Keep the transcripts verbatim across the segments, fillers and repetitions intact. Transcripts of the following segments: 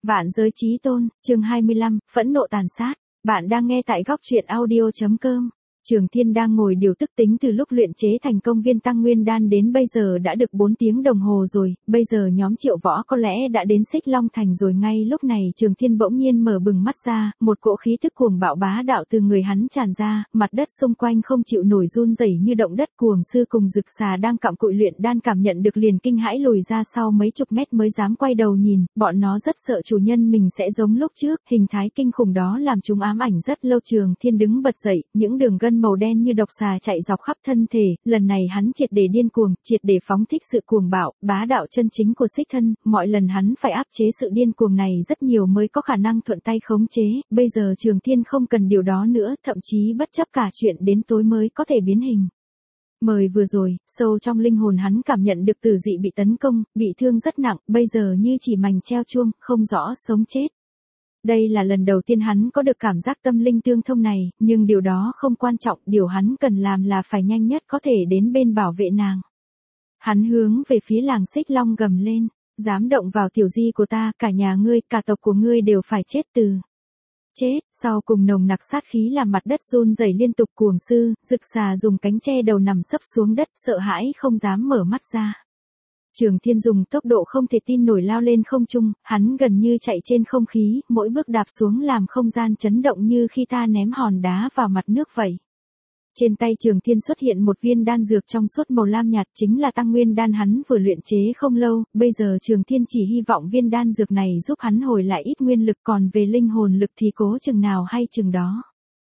Vạn giới chí tôn, chương hai mươi lăm, phẫn nộ tàn sát. Bạn đang nghe tại góc truyện audio chấm com. Trường Thiên đang ngồi điều tức tính từ lúc luyện chế thành công viên tăng nguyên đan đến bây giờ đã được bốn tiếng đồng hồ rồi, bây giờ nhóm Triệu Võ có lẽ đã đến Xích Long Thành rồi. Ngay lúc này Trường Thiên bỗng nhiên mở bừng mắt ra, một cỗ khí tức cuồng bạo bá đạo từ người hắn tràn ra, mặt đất xung quanh không chịu nổi run rẩy như động đất. Cuồng sư cùng Dực Xà đang cặm cụi luyện đan cảm nhận được liền kinh hãi lùi ra sau mấy chục mét mới dám quay đầu nhìn, bọn nó rất sợ chủ nhân mình sẽ giống lúc trước, hình thái kinh khủng đó làm chúng ám ảnh rất lâu. Trường Thiên đứng bật dậy, những đường gân màu đen như độc xà chạy dọc khắp thân thể, lần này hắn triệt để điên cuồng, triệt để phóng thích sự cuồng bạo, bá đạo chân chính của xích thân, mọi lần hắn phải áp chế sự điên cuồng này rất nhiều mới có khả năng thuận tay khống chế, bây giờ Trường Thiên không cần điều đó nữa, thậm chí bất chấp cả chuyện đến tối mới có thể biến hình. Mời vừa rồi, sâu trong linh hồn hắn cảm nhận được Tử Dị bị tấn công, bị thương rất nặng, bây giờ như chỉ mành treo chuông, không rõ sống chết. Đây là lần đầu tiên hắn có được cảm giác tâm linh tương thông này, nhưng điều đó không quan trọng, điều hắn cần làm là phải nhanh nhất có thể đến bên bảo vệ nàng. Hắn hướng về phía làng Xích Long gầm lên, dám động vào tiểu di của ta, cả nhà ngươi, cả tộc của ngươi đều phải chết từ. Chết, sau cùng nồng nặc sát khí làm mặt đất run rẩy liên tục. Cuồng sư, Dực Xà dùng cánh che đầu nằm sấp xuống đất, sợ hãi không dám mở mắt ra. Trường Thiên dùng tốc độ không thể tin nổi lao lên không trung, hắn gần như chạy trên không khí, mỗi bước đạp xuống làm không gian chấn động như khi ta ném hòn đá vào mặt nước vậy. Trên tay Trường Thiên xuất hiện một viên đan dược trong suốt màu lam nhạt, chính là tăng nguyên đan hắn vừa luyện chế không lâu, bây giờ Trường Thiên chỉ hy vọng viên đan dược này giúp hắn hồi lại ít nguyên lực, còn về linh hồn lực thì cố chừng nào hay chừng đó.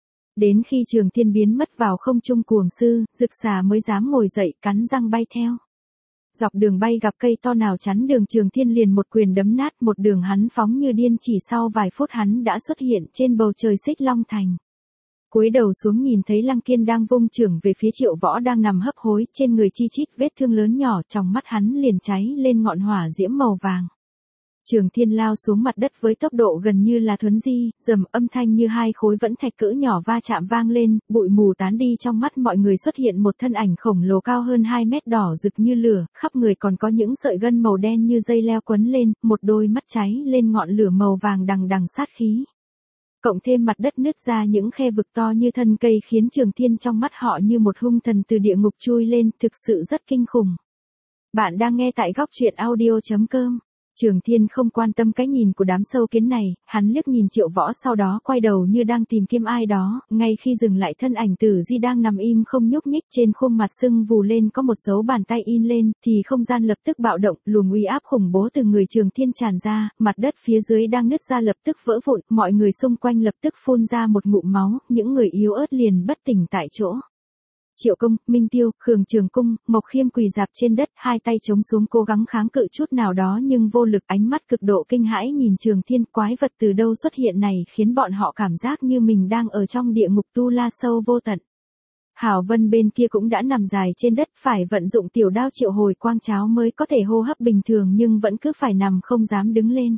Đến khi Trường Thiên biến mất vào không trung, Cuồng sư, Dực Xà mới dám ngồi dậy, cắn răng bay theo. Dọc đường bay gặp cây to nào chắn đường, Trường Thiên liền một quyền đấm nát, một đường hắn phóng như điên, chỉ sau vài phút hắn đã xuất hiện trên bầu trời Xích Long Thành. Cúi đầu xuống nhìn thấy Lăng Kiên đang vung chưởng về phía Triệu Võ đang nằm hấp hối, trên người chi chít vết thương lớn nhỏ, trong mắt hắn liền cháy lên ngọn hỏa diễm màu vàng. Trường Thiên lao xuống mặt đất với tốc độ gần như là thuấn di, rầm, âm thanh như hai khối vẫn thạch cỡ nhỏ va chạm vang lên, bụi mù tán đi, trong mắt mọi người xuất hiện một thân ảnh khổng lồ cao hơn hai mét, đỏ rực như lửa, khắp người còn có những sợi gân màu đen như dây leo quấn lên, một đôi mắt cháy lên ngọn lửa màu vàng đằng đằng sát khí. Cộng thêm mặt đất nứt ra những khe vực to như thân cây khiến Trường Thiên trong mắt họ như một hung thần từ địa ngục chui lên, thực sự rất kinh khủng. Bạn đang nghe tại góc truyện audio chấm com. Trường Thiên không quan tâm cái nhìn của đám sâu kiến này, hắn liếc nhìn Triệu Võ sau đó quay đầu như đang tìm kiếm ai đó, ngay khi dừng lại thân ảnh Tử Di đang nằm im không nhúc nhích, trên khuôn mặt sưng vù lên có một dấu bàn tay in lên, thì không gian lập tức bạo động, luồng uy áp khủng bố từ người Trường Thiên tràn ra, mặt đất phía dưới đang nứt ra lập tức vỡ vụn, mọi người xung quanh lập tức phun ra một ngụm máu, những người yếu ớt liền bất tỉnh tại chỗ. Triệu Công, Minh Tiêu, Khương Trường Cung, Mộc Khiêm quỳ dạp trên đất, hai tay chống xuống cố gắng kháng cự chút nào đó nhưng vô lực, ánh mắt cực độ kinh hãi nhìn Trường Thiên. Quái vật từ đâu xuất hiện này khiến bọn họ cảm giác như mình đang ở trong địa ngục tu la sâu vô tận. Hảo Vân bên kia cũng đã nằm dài trên đất, phải vận dụng tiểu đao triệu hồi quang cháo mới có thể hô hấp bình thường nhưng vẫn cứ phải nằm không dám đứng lên.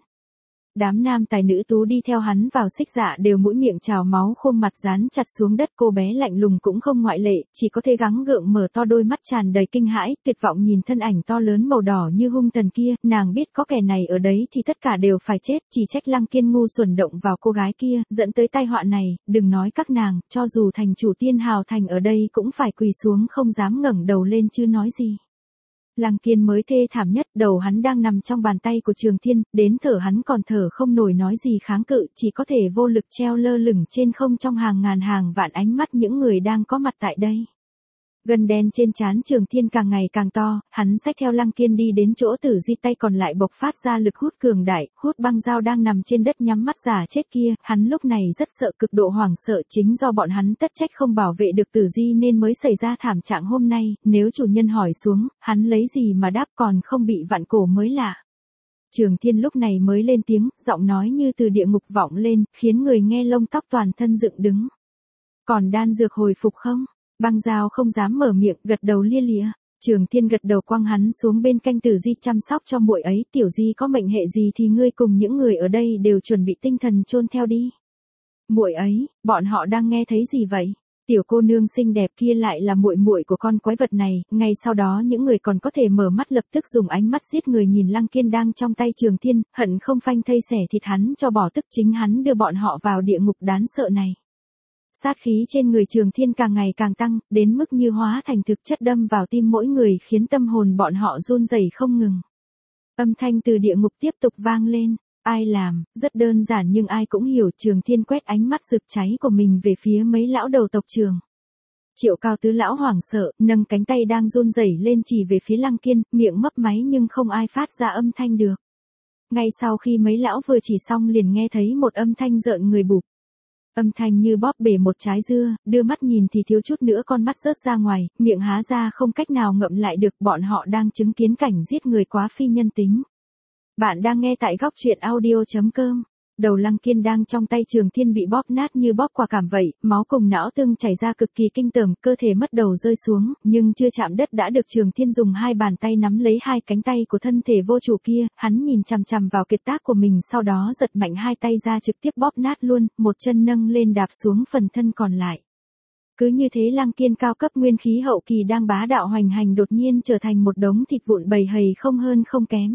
Đám nam tài nữ tú đi theo hắn vào Xích Dạ đều mũi miệng trào máu, khuôn mặt dán chặt xuống đất, cô bé lạnh lùng cũng không ngoại lệ, chỉ có thể gắng gượng mở to đôi mắt tràn đầy kinh hãi, tuyệt vọng nhìn thân ảnh to lớn màu đỏ như hung thần kia, nàng biết có kẻ này ở đấy thì tất cả đều phải chết, chỉ trách Lăng Kiên ngu xuẩn động vào cô gái kia, dẫn tới tai họa này, đừng nói các nàng, cho dù thành chủ Tiên Hào Thành ở đây cũng phải quỳ xuống không dám ngẩng đầu lên chứ nói gì. Lăng Kiên mới thê thảm nhất, đầu hắn đang nằm trong bàn tay của Trường Thiên, đến thở hắn còn thở không nổi, nói gì kháng cự, chỉ có thể vô lực treo lơ lửng trên không trong hàng ngàn hàng vạn ánh mắt những người đang có mặt tại đây. Gân đen trên trán Trường Thiên càng ngày càng to, hắn xách theo Lăng Kiên đi đến chỗ Tử Di, tay còn lại bộc phát ra lực hút cường đại, hút băng dao đang nằm trên đất nhắm mắt giả chết kia, hắn lúc này rất sợ, cực độ hoảng sợ, chính do bọn hắn tất trách không bảo vệ được Tử Di nên mới xảy ra thảm trạng hôm nay, nếu chủ nhân hỏi xuống, hắn lấy gì mà đáp, còn không bị vặn cổ mới lạ. Trường Thiên lúc này mới lên tiếng, giọng nói như từ địa ngục vọng lên, khiến người nghe lông tóc toàn thân dựng đứng. Còn đan dược hồi phục không? Băng dao không dám mở miệng, gật đầu lia lịa. Trường Thiên gật đầu quăng hắn xuống bên canh Tử Di, chăm sóc cho muội ấy, tiểu Di có mệnh hệ gì thì ngươi cùng những người ở đây đều chuẩn bị tinh thần chôn theo đi. Muội ấy, bọn họ đang nghe thấy gì vậy? Tiểu cô nương xinh đẹp kia lại là muội muội của con quái vật này, ngay sau đó những người còn có thể mở mắt lập tức dùng ánh mắt giết người nhìn Lăng Kiên đang trong tay Trường Thiên, hận không phanh thây xẻ thịt hắn cho bỏ, tức chính hắn đưa bọn họ vào địa ngục đáng sợ này. Sát khí trên người Trường Thiên càng ngày càng tăng, đến mức như hóa thành thực chất đâm vào tim mỗi người, khiến tâm hồn bọn họ run rẩy không ngừng. Âm thanh từ địa ngục tiếp tục vang lên. Ai làm, rất đơn giản nhưng ai cũng hiểu. Trường Thiên quét ánh mắt rực cháy của mình về phía mấy lão đầu tộc Trường. Triệu Cao tứ lão hoảng sợ, nâng cánh tay đang run rẩy lên chỉ về phía Lăng Kiên, miệng mấp máy nhưng không ai phát ra âm thanh được. Ngay sau khi mấy lão vừa chỉ xong liền nghe thấy một âm thanh rợn người bụp. Âm thanh như bóp bể một trái dưa, đưa mắt nhìn thì thiếu chút nữa con mắt rớt ra ngoài, miệng há ra không cách nào ngậm lại được. Bọn họ đang chứng kiến cảnh giết người quá phi nhân tính. Bạn đang nghe tại góc truyện audio chấm com. Đầu Lăng Kiên đang trong tay Trường Thiên bị bóp nát như bóp quả cảm vậy, máu cùng não tương chảy ra cực kỳ kinh tởm, cơ thể mất đầu rơi xuống, nhưng chưa chạm đất đã được Trường Thiên dùng hai bàn tay nắm lấy hai cánh tay của thân thể vô chủ kia. Hắn nhìn chằm chằm vào kiệt tác của mình, sau đó giật mạnh hai tay ra trực tiếp bóp nát luôn, một chân nâng lên đạp xuống phần thân còn lại. Cứ như thế Lăng Kiên cao cấp nguyên khí hậu kỳ đang bá đạo hoành hành đột nhiên trở thành một đống thịt vụn bầy hầy không hơn không kém.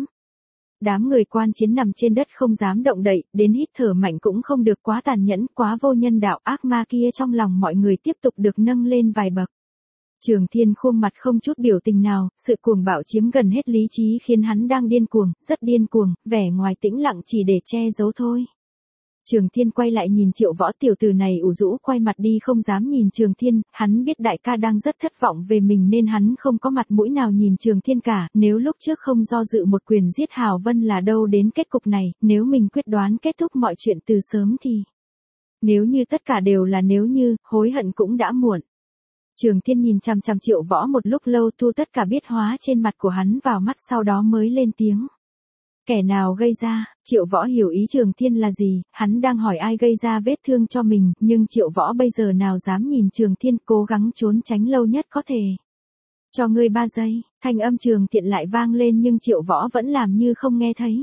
Đám người quan chiến nằm trên đất không dám động đậy, đến hít thở mạnh cũng không được, quá tàn nhẫn, quá vô nhân đạo. Ác ma kia trong lòng mọi người tiếp tục được nâng lên vài bậc. Trường Thiên khuôn mặt không chút biểu tình nào, sự cuồng bạo chiếm gần hết lý trí khiến hắn đang điên cuồng, rất điên cuồng, vẻ ngoài tĩnh lặng chỉ để che giấu thôi. Trường Thiên quay lại nhìn Triệu Võ, tiểu tử này ủ rũ quay mặt đi không dám nhìn Trường Thiên, hắn biết đại ca đang rất thất vọng về mình nên hắn không có mặt mũi nào nhìn Trường Thiên cả. Nếu lúc trước không do dự một quyền giết Hào Vân là đâu đến kết cục này, nếu mình quyết đoán kết thúc mọi chuyện từ sớm thì... Nếu như tất cả đều là nếu như, hối hận cũng đã muộn. Trường Thiên nhìn chằm chằm Triệu Võ một lúc lâu, thu tất cả biết hóa trên mặt của hắn vào mắt, sau đó mới lên tiếng. Kẻ nào gây ra? Triệu Võ hiểu ý Trường Thiên là gì, hắn đang hỏi ai gây ra vết thương cho mình, nhưng Triệu Võ bây giờ nào dám nhìn Trường Thiên, cố gắng trốn tránh lâu nhất có thể. Cho ngươi ba giây, thanh âm Trường Thiện lại vang lên nhưng Triệu Võ vẫn làm như không nghe thấy.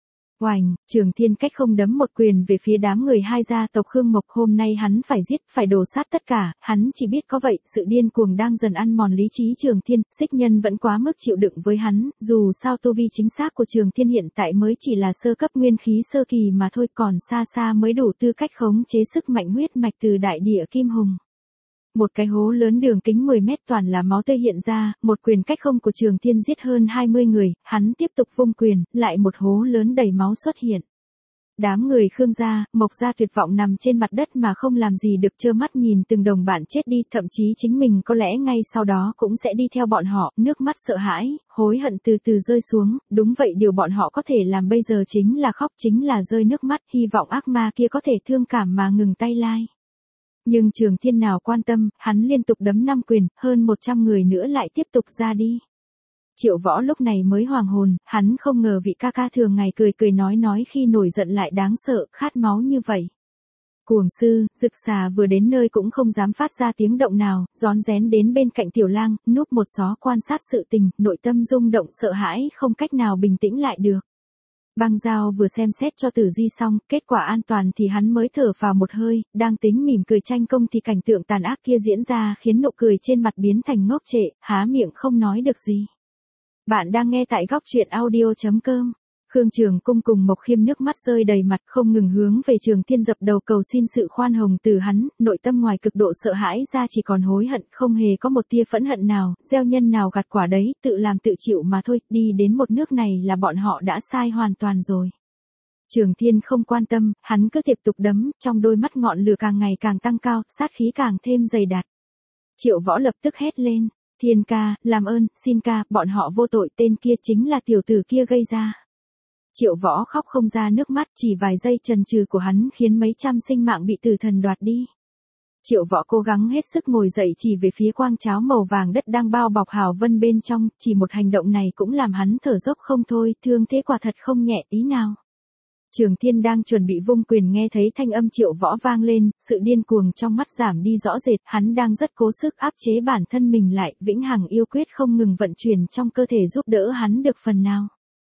Oành, Trường Thiên cách không đấm một quyền về phía đám người hai gia tộc Khương Mộc. Hôm nay hắn phải giết, phải đổ sát tất cả, hắn chỉ biết có vậy. Sự điên cuồng đang dần ăn mòn lý trí Trường Thiên, Xích Nhân vẫn quá mức chịu đựng với hắn, dù sao tu vi chính xác của Trường Thiên hiện tại mới chỉ là sơ cấp nguyên khí sơ kỳ mà thôi, còn xa xa mới đủ tư cách khống chế sức mạnh huyết mạch từ đại địa Kim Hùng. Một cái hố lớn đường kính mười mét toàn là máu tươi hiện ra, một quyền cách không của Trường Thiên giết hơn hai mươi người, hắn tiếp tục vung quyền, lại một hố lớn đầy máu xuất hiện. Đám người Khương gia, Mộc gia tuyệt vọng nằm trên mặt đất mà không làm gì được, trơ mắt nhìn từng đồng bạn chết đi, thậm chí chính mình có lẽ ngay sau đó cũng sẽ đi theo bọn họ. Nước mắt sợ hãi, hối hận từ từ rơi xuống. Đúng vậy, điều bọn họ có thể làm bây giờ chính là khóc, chính là rơi nước mắt, hy vọng ác ma kia có thể thương cảm mà ngừng tay lai. Nhưng Trường Thiên nào quan tâm, hắn liên tục đấm năm quyền, hơn một trăm người nữa lại tiếp tục ra đi. Triệu Võ lúc này mới hoàng hồn, hắn không ngờ vị ca ca thường ngày cười cười nói nói khi nổi giận lại đáng sợ, khát máu như vậy. Cuồng sư, Dực Xà vừa đến nơi cũng không dám phát ra tiếng động nào, rón rén đến bên cạnh Tiểu Lang, núp một xó quan sát sự tình, nội tâm rung động sợ hãi, không cách nào bình tĩnh lại được. Băng Giao vừa xem xét cho Tử Di xong, kết quả an toàn thì hắn mới thở vào một hơi, đang tính mỉm cười tranh công thì cảnh tượng tàn ác kia diễn ra khiến nụ cười trên mặt biến thành ngốc trệ, há miệng không nói được gì. Bạn đang nghe tại góc truyện audio chấm com. Khương Trường Cung cùng Mộc Khiêm nước mắt rơi đầy mặt, không ngừng hướng về Trường Thiên dập đầu cầu xin sự khoan hồng từ hắn, nội tâm ngoài cực độ sợ hãi ra chỉ còn hối hận, không hề có một tia phẫn hận nào, gieo nhân nào gặt quả đấy, tự làm tự chịu mà thôi, đi đến một nước này là bọn họ đã sai hoàn toàn rồi. Trường Thiên không quan tâm, hắn cứ tiếp tục đấm, trong đôi mắt ngọn lửa càng ngày càng tăng cao, sát khí càng thêm dày đặc. Triệu Võ lập tức hét lên, Thiên ca, làm ơn, xin ca, bọn họ vô tội, tên kia chính là tiểu tử kia gây ra. Triệu Võ khóc không ra nước mắt, chỉ vài giây chần chừ của hắn khiến mấy trăm sinh mạng bị tử thần đoạt đi. Triệu Võ cố gắng hết sức ngồi dậy chỉ về phía quang cháo màu vàng đất đang bao bọc Hào Vân bên trong, chỉ một hành động này cũng làm hắn thở dốc không thôi, thương thế quả thật không nhẹ tí nào. Trường Thiên đang chuẩn bị vung quyền nghe thấy thanh âm Triệu Võ vang lên, sự điên cuồng trong mắt giảm đi rõ rệt, hắn đang rất cố sức áp chế bản thân mình lại, vĩnh hằng yêu quyết không ngừng vận chuyển trong cơ thể giúp đỡ hắn được phần nào.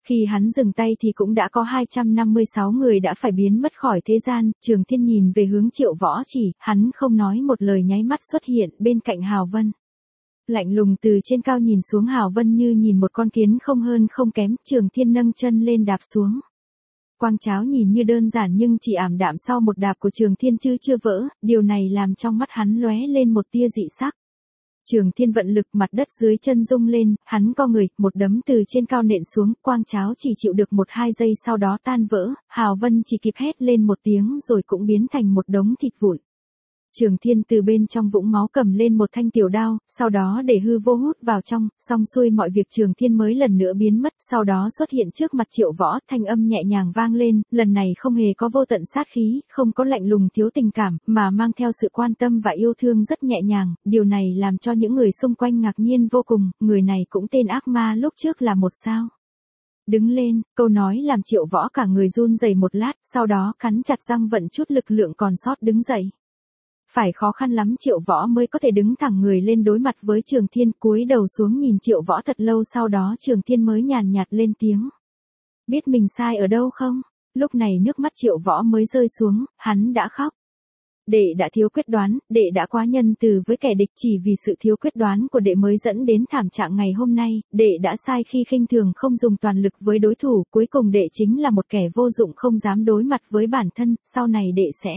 Khi hắn dừng tay thì cũng đã có hai trăm năm mươi sáu người đã phải biến mất khỏi thế gian, Trường Thiên nhìn về hướng Triệu Võ chỉ, hắn không nói một lời nháy mắt xuất hiện bên cạnh Hào Vân. Lạnh lùng từ trên cao nhìn xuống Hào Vân như nhìn một con kiến không hơn không kém, Trường Thiên nâng chân lên đạp xuống. Quang cháo nhìn như đơn giản nhưng chỉ ảm đạm sau một đạp của Trường Thiên chứ chưa vỡ, điều này làm trong mắt hắn lóe lên một tia dị sắc. Trường Thiên vận lực, mặt đất dưới chân rung lên, hắn co người, một đấm từ trên cao nện xuống, quang cháo chỉ chịu được một hai giây sau đó tan vỡ, Hào Vân chỉ kịp hét lên một tiếng rồi cũng biến thành một đống thịt vụn. Trường Thiên từ bên trong vũng máu cầm lên một thanh tiểu đao, sau đó để hư vô hút vào trong, xong xuôi mọi việc Trường Thiên mới lần nữa biến mất, sau đó xuất hiện trước mặt Triệu Võ, thanh âm nhẹ nhàng vang lên, lần này không hề có vô tận sát khí, không có lạnh lùng thiếu tình cảm, mà mang theo sự quan tâm và yêu thương rất nhẹ nhàng, điều này làm cho những người xung quanh ngạc nhiên vô cùng, người này cũng tên ác ma lúc trước là một sao. Đứng lên, câu nói làm Triệu Võ cả người run rẩy một lát, sau đó cắn chặt răng vận chút lực lượng còn sót đứng dậy. Phải khó khăn lắm Triệu Võ mới có thể đứng thẳng người lên đối mặt với Trường Thiên, cúi đầu xuống nhìn Triệu Võ thật lâu, sau đó Trường Thiên mới nhàn nhạt lên tiếng. Biết mình sai ở đâu không? Lúc này nước mắt Triệu Võ mới rơi xuống, hắn đã khóc. Đệ đã thiếu quyết đoán, đệ đã quá nhân từ với kẻ địch, chỉ vì sự thiếu quyết đoán của đệ mới dẫn đến thảm trạng ngày hôm nay, đệ đã sai khi khinh thường không dùng toàn lực với đối thủ, cuối cùng đệ chính là một kẻ vô dụng không dám đối mặt với bản thân, sau này đệ sẽ...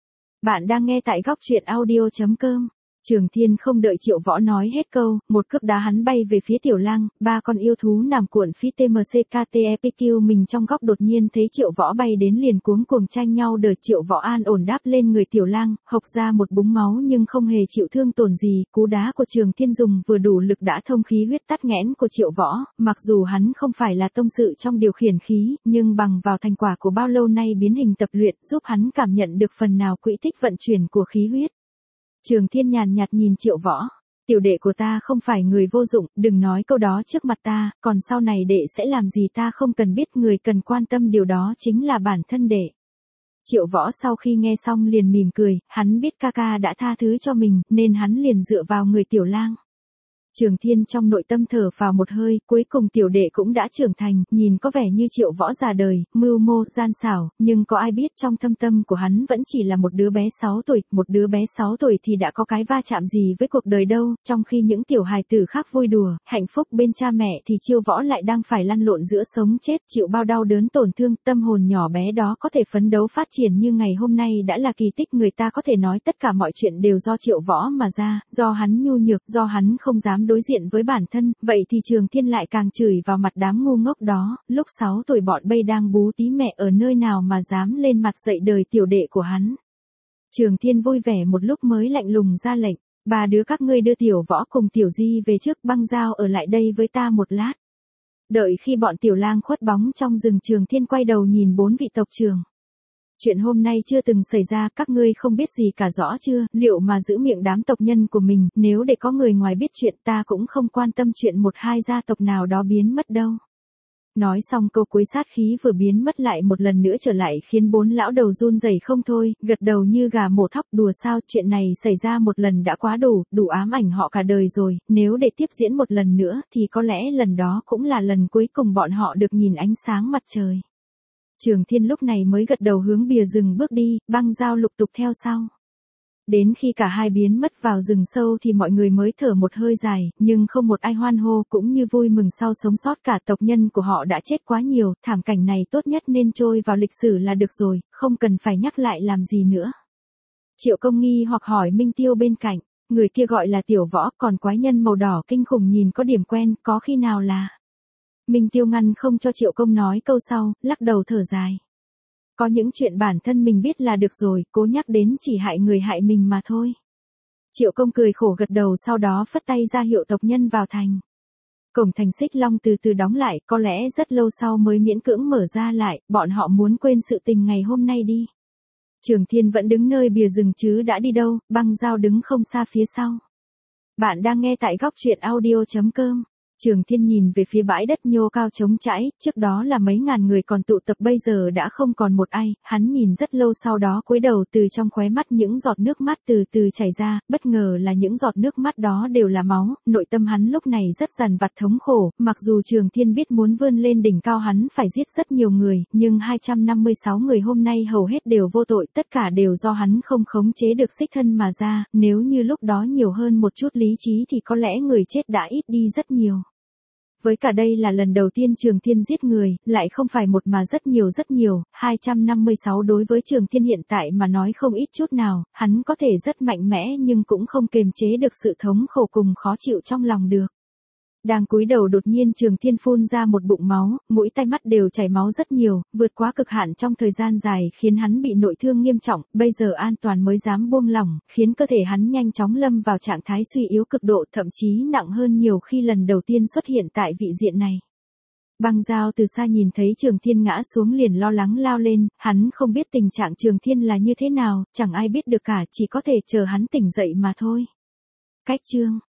Bạn đang nghe tại góc truyện audio chấm com. Trường Thiên không đợi Triệu Võ nói hết câu, một cước đá hắn bay về phía Tiểu Lang, ba con yêu thú nằm cuộn phi tê em xê ca tê e pê kiu mình trong góc đột nhiên thấy Triệu Võ bay đến liền cuống cuồng tranh nhau đợi Triệu Võ an ổn đáp lên người Tiểu Lang, hộc ra một búng máu nhưng không hề chịu thương tổn gì, cú đá của Trường Thiên dùng vừa đủ lực đã thông khí huyết tắc nghẽn của Triệu Võ, mặc dù hắn không phải là tông sự trong điều khiển khí, nhưng bằng vào thành quả của bao lâu nay biến hình tập luyện giúp hắn cảm nhận được phần nào quỹ tích vận chuyển của khí huyết. Trường Thiên nhàn nhạt nhìn Triệu Võ, tiểu đệ của ta không phải người vô dụng, đừng nói câu đó trước mặt ta, còn sau này đệ sẽ làm gì ta không cần biết, người cần quan tâm điều đó chính là bản thân đệ. Triệu Võ sau khi nghe xong liền mỉm cười, hắn biết ca ca đã tha thứ cho mình, nên hắn liền dựa vào người Tiểu Lang. Trường Thiên trong nội tâm thở vào một hơi, cuối cùng tiểu đệ cũng đã trưởng thành, nhìn có vẻ như Triệu Võ già đời, mưu mô, gian xảo, nhưng có ai biết trong thâm tâm của hắn vẫn chỉ là một đứa bé sáu tuổi, một đứa bé sáu tuổi thì đã có cái va chạm gì với cuộc đời đâu, trong khi những tiểu hài tử khác vui đùa, hạnh phúc bên cha mẹ thì Triệu Võ lại đang phải lăn lộn giữa sống chết, chịu bao đau đớn tổn thương, tâm hồn nhỏ bé đó có thể phấn đấu phát triển như ngày hôm nay đã là kỳ tích, người ta có thể nói tất cả mọi chuyện đều do Triệu Võ mà ra, do hắn nhu nhược, do hắn không dám đối diện với bản thân, vậy thì Trường Thiên lại càng chửi vào mặt đám ngu ngốc đó, lúc sáu tuổi bọn bây đang bú tí mẹ ở nơi nào mà dám lên mặt dạy đời tiểu đệ của hắn. Trường Thiên vui vẻ một lúc mới lạnh lùng ra lệnh, ba đứa các ngươi đưa Tiểu Võ cùng Tiểu Di về trước, Băng Dao ở lại đây với ta một lát. Đợi khi bọn Tiểu Lang khuất bóng trong rừng, Trường Thiên quay đầu nhìn bốn vị tộc trưởng. Chuyện hôm nay chưa từng xảy ra, các ngươi không biết gì cả rõ chưa, liệu mà giữ miệng đám tộc nhân của mình, nếu để có người ngoài biết chuyện ta cũng không quan tâm chuyện một hai gia tộc nào đó biến mất đâu. Nói xong câu cuối sát khí vừa biến mất lại một lần nữa trở lại khiến bốn lão đầu run rẩy không thôi, gật đầu như gà mổ thóc, đùa sao, chuyện này xảy ra một lần đã quá đủ, đủ ám ảnh họ cả đời rồi, nếu để tiếp diễn một lần nữa thì có lẽ lần đó cũng là lần cuối cùng bọn họ được nhìn ánh sáng mặt trời. Trường Thiên lúc này mới gật đầu hướng bìa rừng bước đi, Băng Dao lục tục theo sau. Đến khi cả hai biến mất vào rừng sâu thì mọi người mới thở một hơi dài, nhưng không một ai hoan hô cũng như vui mừng sau sống sót, cả tộc nhân của họ đã chết quá nhiều, thảm cảnh này tốt nhất nên trôi vào lịch sử là được rồi, không cần phải nhắc lại làm gì nữa. Triệu Công nghi hoặc hỏi Minh Tiêu bên cạnh, người kia gọi là Tiểu Võ, còn quái nhân màu đỏ kinh khủng nhìn có điểm quen, có khi nào là... Minh Tiêu ngăn không cho Triệu Công nói câu sau, lắc đầu thở dài. Có những chuyện bản thân mình biết là được rồi, cố nhắc đến chỉ hại người hại mình mà thôi. Triệu Công cười khổ gật đầu, sau đó phất tay ra hiệu tộc nhân vào thành. Cổng thành Xích Long từ từ đóng lại, có lẽ rất lâu sau mới miễn cưỡng mở ra lại, bọn họ muốn quên sự tình ngày hôm nay đi. Trường Thiên vẫn đứng nơi bìa rừng chứ đã đi đâu, Băng Dao đứng không xa phía sau. Bạn đang nghe tại góc truyện audio chấm com. Trường Thiên nhìn về phía bãi đất nhô cao trống trải, trước đó là mấy ngàn người còn tụ tập bây giờ đã không còn một ai, hắn nhìn rất lâu sau đó cúi đầu từ trong khóe mắt những giọt nước mắt từ từ chảy ra, bất ngờ là những giọt nước mắt đó đều là máu, nội tâm hắn lúc này rất dằn vặt thống khổ, mặc dù Trường Thiên biết muốn vươn lên đỉnh cao hắn phải giết rất nhiều người, nhưng hai trăm năm mươi sáu người hôm nay hầu hết đều vô tội, tất cả đều do hắn không khống chế được xích thân mà ra, nếu như lúc đó nhiều hơn một chút lý trí thì có lẽ người chết đã ít đi rất nhiều. Với cả đây là lần đầu tiên Trường Thiên giết người, lại không phải một mà rất nhiều rất nhiều, hai trăm năm mươi sáu đối với Trường Thiên hiện tại mà nói không ít chút nào, hắn có thể rất mạnh mẽ nhưng cũng không kềm chế được sự thống khổ cùng khó chịu trong lòng được. Đang cúi đầu đột nhiên Trường Thiên phun ra một bụng máu, mũi tai mắt đều chảy máu rất nhiều, vượt quá cực hạn trong thời gian dài khiến hắn bị nội thương nghiêm trọng, bây giờ an toàn mới dám buông lỏng, khiến cơ thể hắn nhanh chóng lâm vào trạng thái suy yếu cực độ, thậm chí nặng hơn nhiều khi lần đầu tiên xuất hiện tại vị diện này. Băng Giao từ xa nhìn thấy Trường Thiên ngã xuống liền lo lắng lao lên, hắn không biết tình trạng Trường Thiên là như thế nào, chẳng ai biết được cả, chỉ có thể chờ hắn tỉnh dậy mà thôi. Cách chương